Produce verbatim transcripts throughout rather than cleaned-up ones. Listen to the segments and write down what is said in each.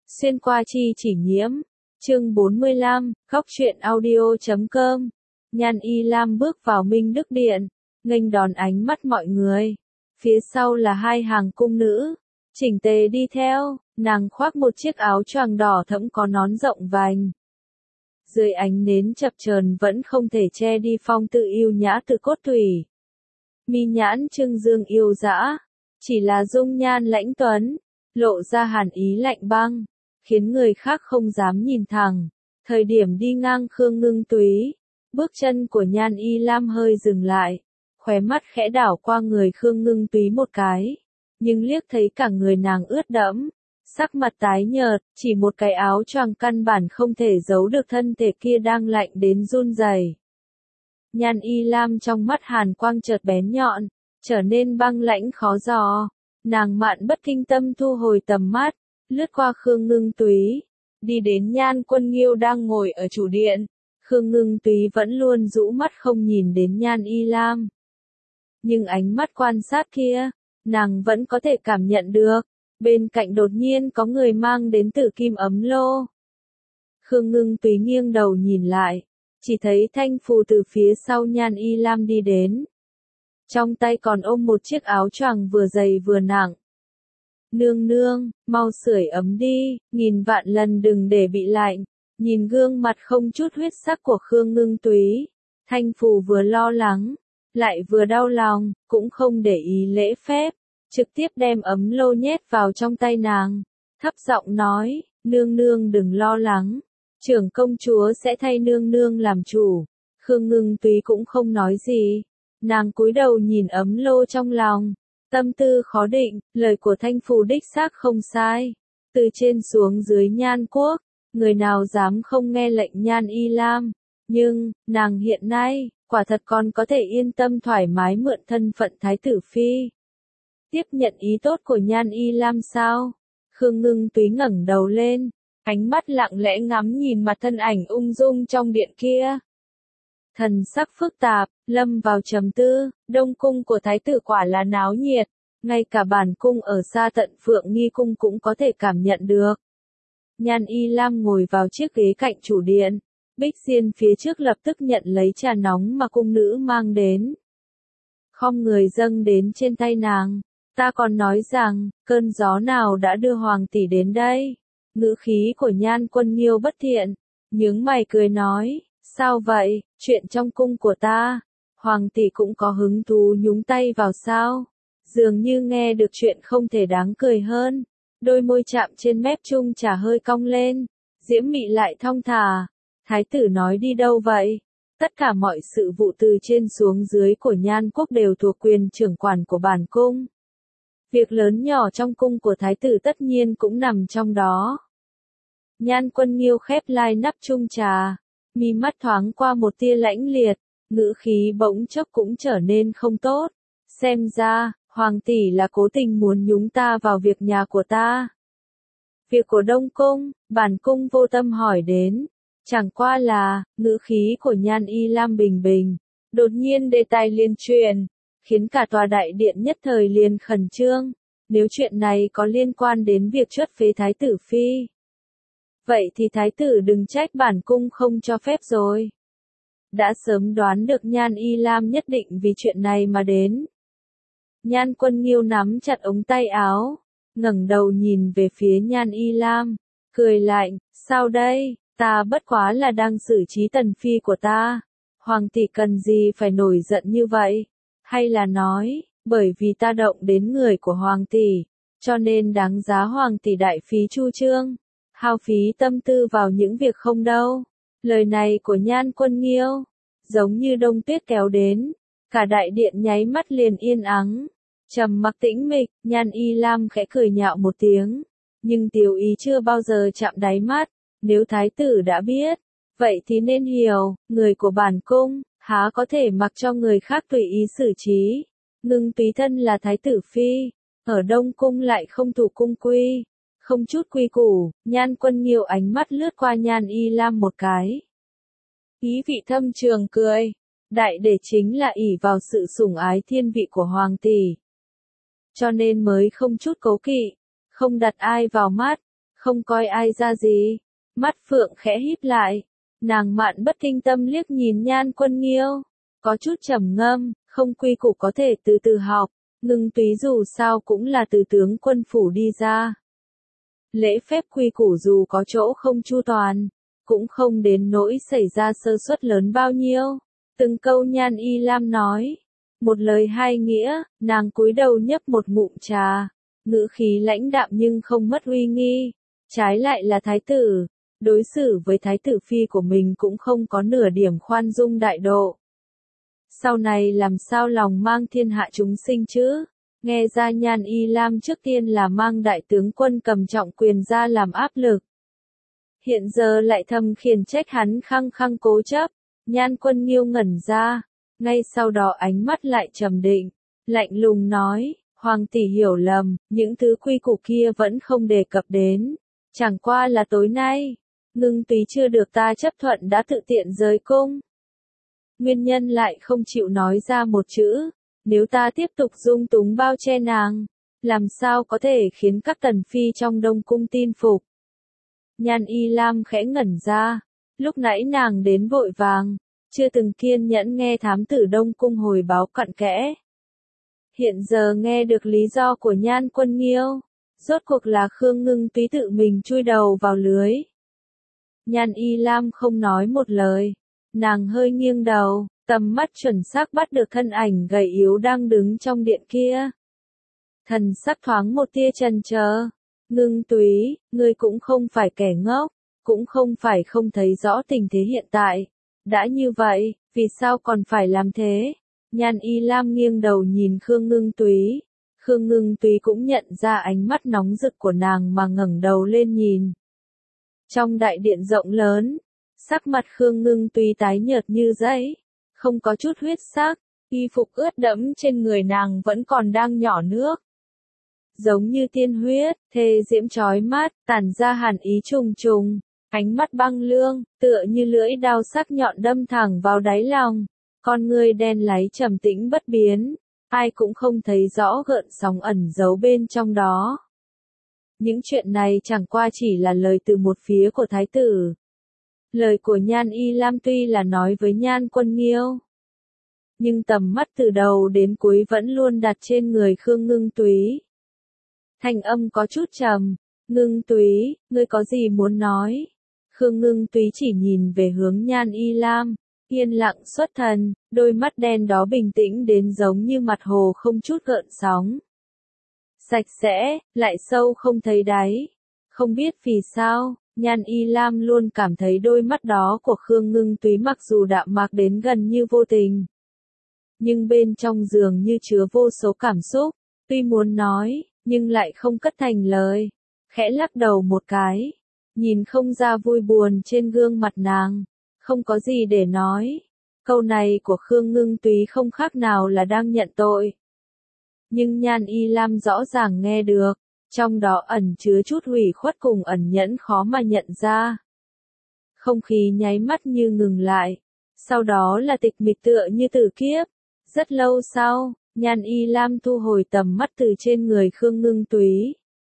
Xuyên qua chi chỉ nhiễm. Chương bốn mươi lăm, góc truyện audio chấm com. Nhan Y Lam bước vào Minh Đức Điện, nghênh đón ánh mắt mọi người. Phía sau là hai hàng cung nữ, chỉnh tề đi theo, nàng khoác một chiếc áo choàng đỏ thẫm có nón rộng vành. Dưới ánh nến chập chờn vẫn không thể che đi phong tự yêu nhã từ cốt tủy. Mi nhãn trưng dương yêu dã, chỉ là dung nhan lãnh tuấn, lộ ra hàn ý lạnh băng, khiến người khác không dám nhìn thẳng. Thời điểm đi ngang Khương Ngưng Túy, bước chân của Nhan Y Lam hơi dừng lại, khóe mắt khẽ đảo qua người Khương Ngưng Túy một cái, nhưng liếc thấy cả người nàng ướt đẫm, sắc mặt tái nhợt, chỉ một cái áo choàng căn bản không thể giấu được thân thể kia đang lạnh đến run rẩy. Nhan Y Lam trong mắt hàn quang chợt bén nhọn, trở nên băng lãnh khó dò. Nàng mạn bất kinh tâm thu hồi tầm mắt, lướt qua Khương Ngưng Túy, đi đến Nhan Quân Nghiêu đang ngồi ở chủ điện. Khương Ngưng Túy vẫn luôn rũ mắt không nhìn đến Nhan Y Lam. Nhưng ánh mắt quan sát kia, nàng vẫn có thể cảm nhận được, bên cạnh đột nhiên có người mang đến tử kim ấm lô. Khương Ngưng Túy nghiêng đầu nhìn lại, chỉ thấy Thanh Phù từ phía sau Nhan Y Lam đi đến. Trong tay còn ôm một chiếc áo choàng vừa dày vừa nặng. Nương nương, mau sưởi ấm đi, nghìn vạn lần đừng để bị lạnh. Nhìn gương mặt không chút huyết sắc của Khương Ngưng Túy, Thanh Phù vừa lo lắng, lại vừa đau lòng, cũng không để ý lễ phép, trực tiếp đem ấm lô nhét vào trong tay nàng, thấp giọng nói, nương nương đừng lo lắng, trưởng công chúa sẽ thay nương nương làm chủ. Khương Ngưng Túy cũng không nói gì, nàng cúi đầu nhìn ấm lô trong lòng, tâm tư khó định. Lời của Thanh Phù đích xác không sai, từ trên xuống dưới Nhan quốc, người nào dám không nghe lệnh Nhan Y Lam, nhưng, nàng hiện nay, quả thật còn có thể yên tâm thoải mái mượn thân phận Thái tử Phi. Tiếp nhận ý tốt của Nhan Y Lam sao? Khương Ngưng Túy ngẩng đầu lên, ánh mắt lặng lẽ ngắm nhìn mặt thân ảnh ung dung trong điện kia. Thần sắc phức tạp, lâm vào trầm tư. Đông cung của Thái tử quả là náo nhiệt, ngay cả bản cung ở xa tận Phượng Nghi cung cũng có thể cảm nhận được. Nhan Y Lam ngồi vào chiếc ghế cạnh chủ điện, Bích Diên phía trước lập tức nhận lấy trà nóng mà cung nữ mang đến. Khom người dâng đến trên tay nàng, ta còn nói rằng, cơn gió nào đã đưa hoàng tỷ đến đây? Ngữ khí của Nhan Quân Nghiêu bất thiện, nhướng mày cười nói, sao vậy, chuyện trong cung của ta, hoàng tỷ cũng có hứng thú nhúng tay vào sao? Dường như nghe được chuyện không thể đáng cười hơn. Đôi môi chạm trên mép chung trà hơi cong lên, diễm mị lại thong thả. Thái tử nói đi đâu vậy? Tất cả mọi sự vụ từ trên xuống dưới của Nhan quốc đều thuộc quyền trưởng quản của bản cung. Việc lớn nhỏ trong cung của thái tử tất nhiên cũng nằm trong đó. Nhan Quân Nghiêu khép lai nắp chung trà, mi mắt thoáng qua một tia lãnh liệt, ngữ khí bỗng chốc cũng trở nên không tốt. Xem ra, hoàng tỷ là cố tình muốn nhúng ta vào việc nhà của ta. Việc của Đông cung, bản cung vô tâm hỏi đến. Chẳng qua là, ngữ khí của Nhan Y Lam bình bình, đột nhiên đề tài liên truyền, khiến cả tòa đại điện nhất thời liền khẩn trương. Nếu chuyện này có liên quan đến việc chuất phế Thái tử Phi, vậy thì Thái tử đừng trách bản cung không cho phép rồi. Đã sớm đoán được Nhan Y Lam nhất định vì chuyện này mà đến. Nhan Quân Nghiêu nắm chặt ống tay áo, ngẩng đầu nhìn về phía Nhan Y Lam, cười lạnh, sao đây, ta bất quá là đang xử trí tần phi của ta. Hoàng tỷ cần gì phải nổi giận như vậy? Hay là nói, bởi vì ta động đến người của hoàng tỷ, cho nên đáng giá hoàng tỷ đại phí chu trương, hao phí tâm tư vào những việc không đâu. Lời này của Nhan Quân Nghiêu, giống như đông tuyết kéo đến, cả đại điện nháy mắt liền yên ắng, trầm mặc tĩnh mịch. Nhan Y Lam khẽ cười nhạo một tiếng, nhưng tiểu ý chưa bao giờ chạm đáy mắt. Nếu thái tử đã biết, vậy thì nên hiểu, người của bản cung, há có thể mặc cho người khác tùy ý xử trí. Ngưng Túy thân là thái tử phi, ở Đông cung lại không thủ cung quy, không chút quy củ. Nhan Quân Nghiêu ánh mắt lướt qua Nhan Y Lam một cái, ý vị thâm trường cười, đại để chính là ỷ vào sự sủng ái thiên vị của hoàng tỷ, cho nên mới không chút cố kỵ, không đặt ai vào mắt, không coi ai ra gì. Mắt Phượng khẽ híp lại, nàng Mạn Bất Kinh Tâm liếc nhìn Nhan Quân Nghiêu, có chút trầm ngâm, không quy củ có thể từ từ học, Ngưng Túy dù sao cũng là từ tướng quân phủ đi ra. Lễ phép quy củ dù có chỗ không chu toàn, cũng không đến nỗi xảy ra sơ suất lớn bao nhiêu. Từng câu Nhan Y Lam nói, một lời hai nghĩa, nàng cúi đầu nhấp một ngụm trà, ngữ khí lãnh đạm nhưng không mất uy nghi, trái lại là thái tử, đối xử với thái tử phi của mình cũng không có nửa điểm khoan dung đại độ. Sau này làm sao lòng mang thiên hạ chúng sinh chứ? Nghe ra Nhan Y Lam trước tiên là mang đại tướng quân cầm trọng quyền ra làm áp lực. Hiện giờ lại thầm khiển trách hắn khăng khăng cố chấp, Nhan Quân Nghiêu ngẩn ra, ngay sau đó ánh mắt lại trầm định, lạnh lùng nói, Hoàng tỷ hiểu lầm, những thứ quy củ kia vẫn không đề cập đến, chẳng qua là tối nay, Ngưng Túy chưa được ta chấp thuận đã tự tiện rời cung. Nguyên nhân lại không chịu nói ra một chữ, nếu ta tiếp tục dung túng bao che nàng, làm sao có thể khiến các tần phi trong Đông cung tin phục. Nhan Y Lam khẽ ngẩn ra, lúc nãy nàng đến vội vàng, chưa từng kiên nhẫn nghe thám tử Đông cung hồi báo cặn kẽ. Hiện giờ nghe được lý do của Nhan Quân Nghiêu, rốt cuộc là Khương Ngưng Túy tự mình chui đầu vào lưới. Nhan Y Lam không nói một lời, nàng hơi nghiêng đầu, tầm mắt chuẩn xác bắt được thân ảnh gầy yếu đang đứng trong điện kia. Thần sắc thoáng một tia chần chờ. Ngưng Túy, ngươi cũng không phải kẻ ngốc, cũng không phải không thấy rõ tình thế hiện tại. Đã như vậy, vì sao còn phải làm thế? Nhan Y Lam nghiêng đầu nhìn Khương Ngưng Túy. Khương Ngưng Túy cũng nhận ra ánh mắt nóng rực của nàng mà ngẩng đầu lên nhìn. Trong đại điện rộng lớn, sắc mặt Khương Ngưng Túy tái nhợt như giấy, không có chút huyết sắc, y phục ướt đẫm trên người nàng vẫn còn đang nhỏ nước. Giống như tiên huyết, thê diễm chói mắt, tản ra hàn ý trùng trùng, ánh mắt băng lương, tựa như lưỡi đao sắc nhọn đâm thẳng vào đáy lòng, con ngươi đen láy trầm tĩnh bất biến, ai cũng không thấy rõ gợn sóng ẩn giấu bên trong đó. Những chuyện này chẳng qua chỉ là lời từ một phía của thái tử. Lời của Nhan Y Lam tuy là nói với Nhan Quân Nghiêu, nhưng tầm mắt từ đầu đến cuối vẫn luôn đặt trên người Khương Ngưng Túy. Thanh âm có chút trầm, Ngưng Túy, ngươi có gì muốn nói? Khương Ngưng Túy chỉ nhìn về hướng Nhan Y Lam, yên lặng xuất thần, đôi mắt đen đó bình tĩnh đến giống như mặt hồ không chút gợn sóng. Sạch sẽ, lại sâu không thấy đáy. Không biết vì sao, Nhan Y Lam luôn cảm thấy đôi mắt đó của Khương Ngưng Túy mặc dù đạm mạc đến gần như vô tình, nhưng bên trong dường như chứa vô số cảm xúc, tuy muốn nói, nhưng lại không cất thành lời, khẽ lắc đầu một cái, nhìn không ra vui buồn trên gương mặt nàng, không có gì để nói. Câu này của Khương Ngưng Túy không khác nào là đang nhận tội. Nhưng Nhan Y Lam rõ ràng nghe được, trong đó ẩn chứa chút hủy khuất cùng ẩn nhẫn khó mà nhận ra. Không khí nháy mắt như ngừng lại, sau đó là tịch mịch tựa như tử kiếp. Rất lâu sau, Nhan Y Lam thu hồi tầm mắt từ trên người Khương Ngưng Túy.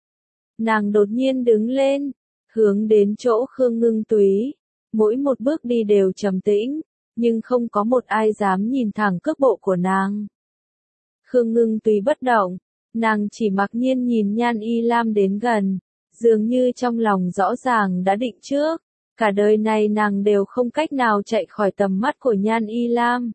Nàng đột nhiên đứng lên, hướng đến chỗ Khương Ngưng Túy, mỗi một bước đi đều trầm tĩnh, nhưng không có một ai dám nhìn thẳng cước bộ của nàng. Khương Ngưng Túy bất động, nàng chỉ mặc nhiên nhìn Nhan Y Lam đến gần, dường như trong lòng rõ ràng đã định trước, cả đời này nàng đều không cách nào chạy khỏi tầm mắt của Nhan Y Lam.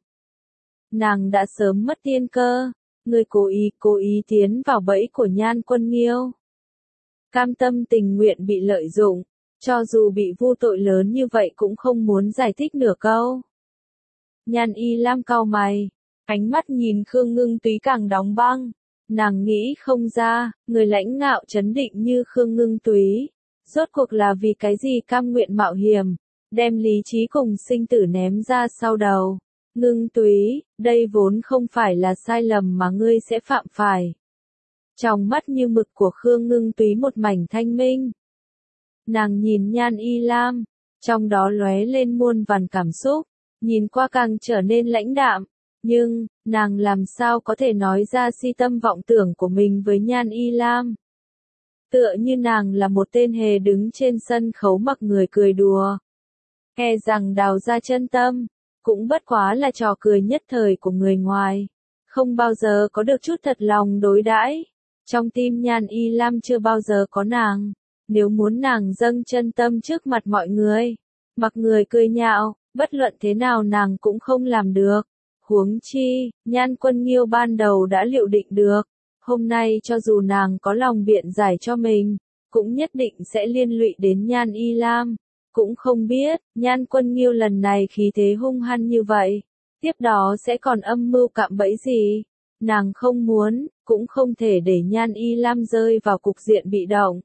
Nàng đã sớm mất tiên cơ, người cố ý cố ý tiến vào bẫy của Nhan Quân Nghiêu. Cam tâm tình nguyện bị lợi dụng, cho dù bị vu tội lớn như vậy cũng không muốn giải thích nửa câu. Nhan Y Lam cau mày, ánh mắt nhìn Khương Ngưng Túy càng đóng băng, nàng nghĩ không ra, người lãnh ngạo trấn định như Khương Ngưng Túy, rốt cuộc là vì cái gì cam nguyện mạo hiểm, đem lý trí cùng sinh tử ném ra sau đầu. Ngưng Túy, đây vốn không phải là sai lầm mà ngươi sẽ phạm phải. Trong mắt như mực của Khương Ngưng Túy một mảnh thanh minh. Nàng nhìn Nhan Y Lam, trong đó lóe lên muôn vàn cảm xúc, nhìn qua càng trở nên lãnh đạm, nhưng, nàng làm sao có thể nói ra si tâm vọng tưởng của mình với Nhan Y Lam. tựa như nàng là một tên hề đứng trên sân khấu mặc người cười đùa. E rằng đào ra chân tâm, cũng bất quá là trò cười nhất thời của người ngoài, không bao giờ có được chút thật lòng đối đãi. Trong tim Nhan Y Lam chưa bao giờ có nàng, nếu muốn nàng dâng chân tâm trước mặt mọi người, mặc người cười nhạo, bất luận thế nào nàng cũng không làm được. Huống chi, Nhan Quân Nghiêu ban đầu đã liệu định được, hôm nay cho dù nàng có lòng biện giải cho mình, cũng nhất định sẽ liên lụy đến Nhan Y Lam. Cũng không biết, Nhan Quân Nghiêu lần này khí thế hung hăng như vậy, tiếp đó sẽ còn âm mưu cạm bẫy gì. Nàng không muốn, cũng không thể để Nhan Y Lam rơi vào cục diện bị động.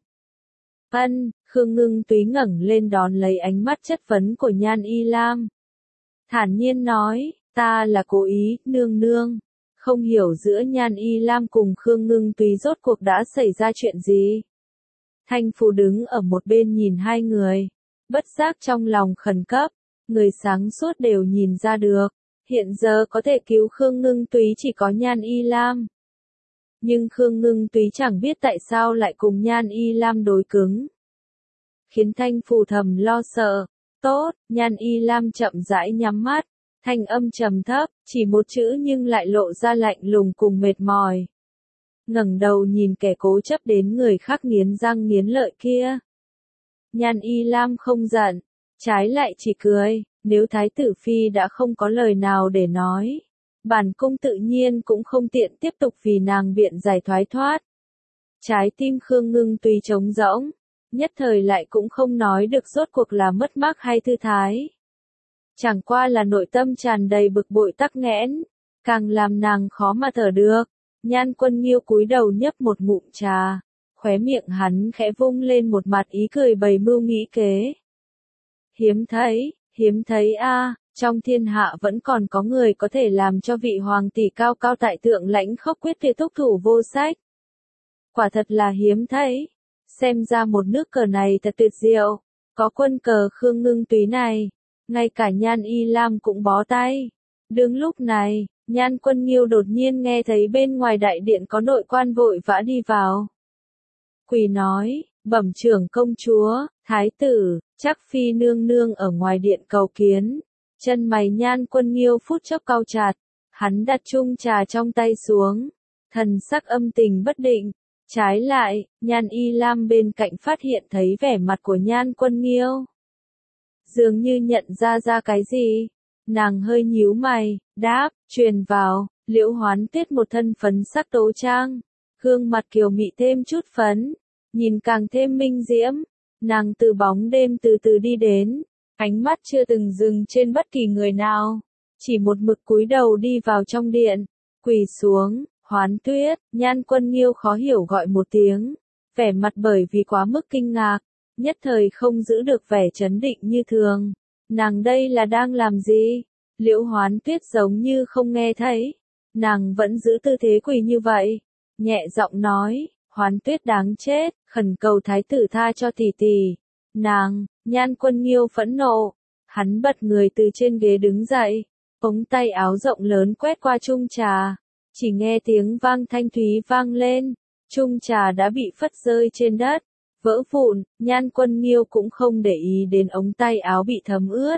Ân, Khương Ngưng Túy ngẩng lên đón lấy ánh mắt chất vấn của Nhan Y Lam. Thản nhiên nói, ta là cố ý, nương nương. Không hiểu giữa Nhan Y Lam cùng Khương Ngưng Túy rốt cuộc đã xảy ra chuyện gì. Thanh Phù đứng ở một bên nhìn hai người, bất giác trong lòng khẩn cấp, người sáng suốt đều nhìn ra được, hiện giờ có thể cứu Khương Ngưng Túy chỉ có Nhan Y Lam. Nhưng Khương Ngưng Túy chẳng biết tại sao lại cùng Nhan Y Lam đối cứng. Khiến Thanh Phù thầm lo sợ. Tốt, Nhan Y Lam chậm rãi nhắm mắt, thanh âm trầm thấp, chỉ một chữ nhưng lại lộ ra lạnh lùng cùng mệt mỏi. Ngẩng đầu nhìn kẻ cố chấp đến người khác nghiến răng nghiến lợi kia. Nhan Y Lam không giận, trái lại chỉ cười, nếu Thái tử Phi đã không có lời nào để nói, bản cung tự nhiên cũng không tiện tiếp tục vì nàng biện giải thoái thoát. Trái tim Khương Ngưng Túy trống rỗng, nhất thời lại cũng không nói được rốt cuộc là mất mát hay thư thái. Chẳng qua là nội tâm tràn đầy bực bội tắc nghẽn, càng làm nàng khó mà thở được. Nhan Quân Nghiêu cúi đầu nhấp một ngụm trà, khóe miệng hắn khẽ vung lên một mặt ý cười bày mưu nghĩ kế. Hiếm thấy, hiếm thấy a, trong thiên hạ vẫn còn có người có thể làm cho vị hoàng tỷ cao cao tại thượng lãnh khốc quyết tuyệt thúc thủ vô sách. Quả thật là hiếm thấy. Xem ra một nước cờ này thật tuyệt diệu, có quân cờ Khương Ngưng Túy này, ngay cả Nhan Y Lam cũng bó tay. Đúng lúc này, Nhan Quân Nghiêu đột nhiên nghe thấy bên ngoài đại điện có nội quan vội vã đi vào. Quỳ nói, bẩm trưởng công chúa, thái tử, chắc Phi nương nương ở ngoài điện cầu kiến. Chân mày Nhan Quân Nghiêu phút chốc cau chặt, hắn đặt chung trà trong tay xuống, thần sắc âm tình bất định. Trái lại, Nhan Y Lam bên cạnh phát hiện thấy vẻ mặt của Nhan Quân Nghiêu. Dường như nhận ra ra cái gì, nàng hơi nhíu mày, đáp, truyền vào. Liễu Hoán Tuyết một thân phấn sắc tố trang, gương mặt kiều mị thêm chút phấn, nhìn càng thêm minh diễm. Nàng từ bóng đêm từ từ đi đến, ánh mắt chưa từng dừng trên bất kỳ người nào, chỉ một mực cúi đầu đi vào trong điện, quỳ xuống. Hoán Tuyết, Nhan Quân Nghiêu khó hiểu gọi một tiếng, vẻ mặt bởi vì quá mức kinh ngạc, nhất thời không giữ được vẻ trấn định như thường. Nàng đây là đang làm gì? Liễu Hoán Tuyết giống như không nghe thấy, nàng vẫn giữ tư thế quỳ như vậy, nhẹ giọng nói, Hoán Tuyết đáng chết, khẩn cầu thái tử tha cho tỷ tỷ. Nàng, Nhan Quân Nghiêu phẫn nộ, hắn bật người từ trên ghế đứng dậy, ống tay áo rộng lớn quét qua chung trà. Chỉ nghe tiếng vang thanh thúy vang lên, chung trà đã bị phất rơi trên đất, vỡ vụn. Nhan Quân Nghiêu cũng không để ý đến ống tay áo bị thấm ướt.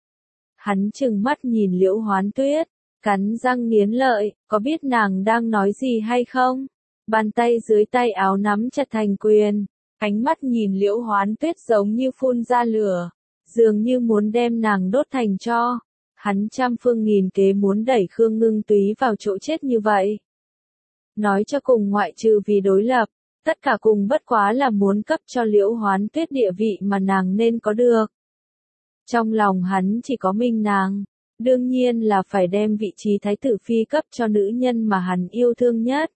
Hắn trừng mắt nhìn Liễu Hoán Tuyết, cắn răng nghiến lợi, có biết nàng đang nói gì hay không? Bàn tay dưới tay áo nắm chặt thành quyền, ánh mắt nhìn Liễu Hoán Tuyết giống như phun ra lửa, dường như muốn đem nàng đốt thành tro. Hắn trăm phương nghìn kế muốn đẩy Khương Ngưng Túy vào chỗ chết như vậy. Nói cho cùng ngoại trừ vì đối lập, tất cả cùng bất quá là muốn cấp cho Liễu Hoán Tuyết địa vị mà nàng nên có được. Trong lòng hắn chỉ có mình nàng, đương nhiên là phải đem vị trí thái tử phi cấp cho nữ nhân mà hắn yêu thương nhất.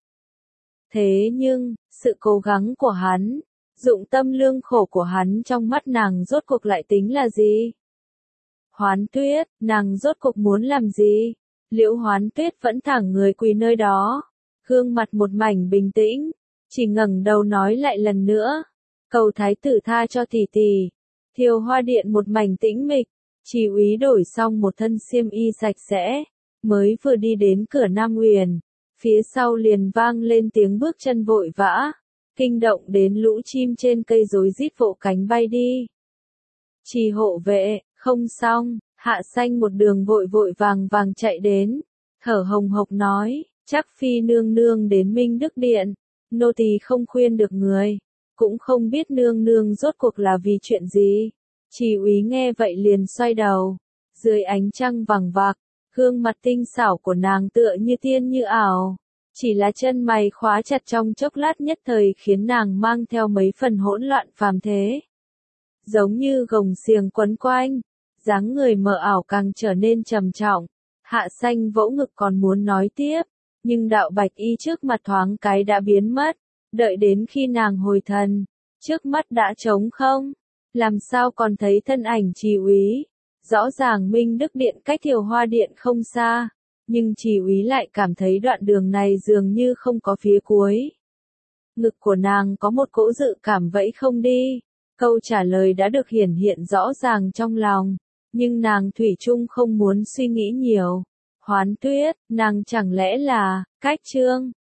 Thế nhưng, sự cố gắng của hắn, dụng tâm lương khổ của hắn trong mắt nàng rốt cuộc lại tính là gì? Hoán Tuyết, nàng rốt cuộc muốn làm gì? Liễu Hoán Tuyết vẫn thẳng người quỳ nơi đó, gương mặt một mảnh bình tĩnh, chỉ ngẩng đầu nói lại lần nữa, cầu thái tử tha cho tỷ tỷ. Thiều Hoa Điện một mảnh tĩnh mịch, chỉ úy đổi xong một thân xiêm y sạch sẽ, mới vừa đi đến cửa Nam Uyển, phía sau liền vang lên tiếng bước chân vội vã. kinh động đến lũ chim trên cây rối rít vỗ cánh bay đi. Trì hộ vệ, không xong, Hạ Xanh một đường vội vội vàng vàng chạy đến, thở hồng hộc nói, chắc phi nương nương đến Minh Đức Điện, nô tỳ không khuyên được người, cũng không biết nương nương rốt cuộc là vì chuyện gì. Trì úy nghe vậy liền xoay đầu, dưới ánh trăng vàng vặc, gương mặt tinh xảo của nàng tựa như tiên như ảo, chỉ là chân mày khóa chặt trong chốc lát nhất thời khiến nàng mang theo mấy phần hỗn loạn phàm thế. Giống như gồng xiềng quấn quanh, dáng người mờ ảo càng trở nên trầm trọng. Hạ Xanh vỗ ngực còn muốn nói tiếp, nhưng đạo bạch y trước mặt thoáng cái đã biến mất, đợi đến khi nàng hồi thần, trước mắt đã trống không, làm sao còn thấy thân ảnh Trì úy. Rõ ràng Minh Đức Điện cách Thiều Hoa Điện không xa, nhưng Trì úy lại cảm thấy đoạn đường này dường như không có phía cuối. Ngực của nàng có một cỗ dự cảm vẫy không đi, câu trả lời đã được hiển hiện rõ ràng trong lòng, nhưng nàng thủy chung không muốn suy nghĩ nhiều. Hoán Tuyết, nàng chẳng lẽ là, cách chương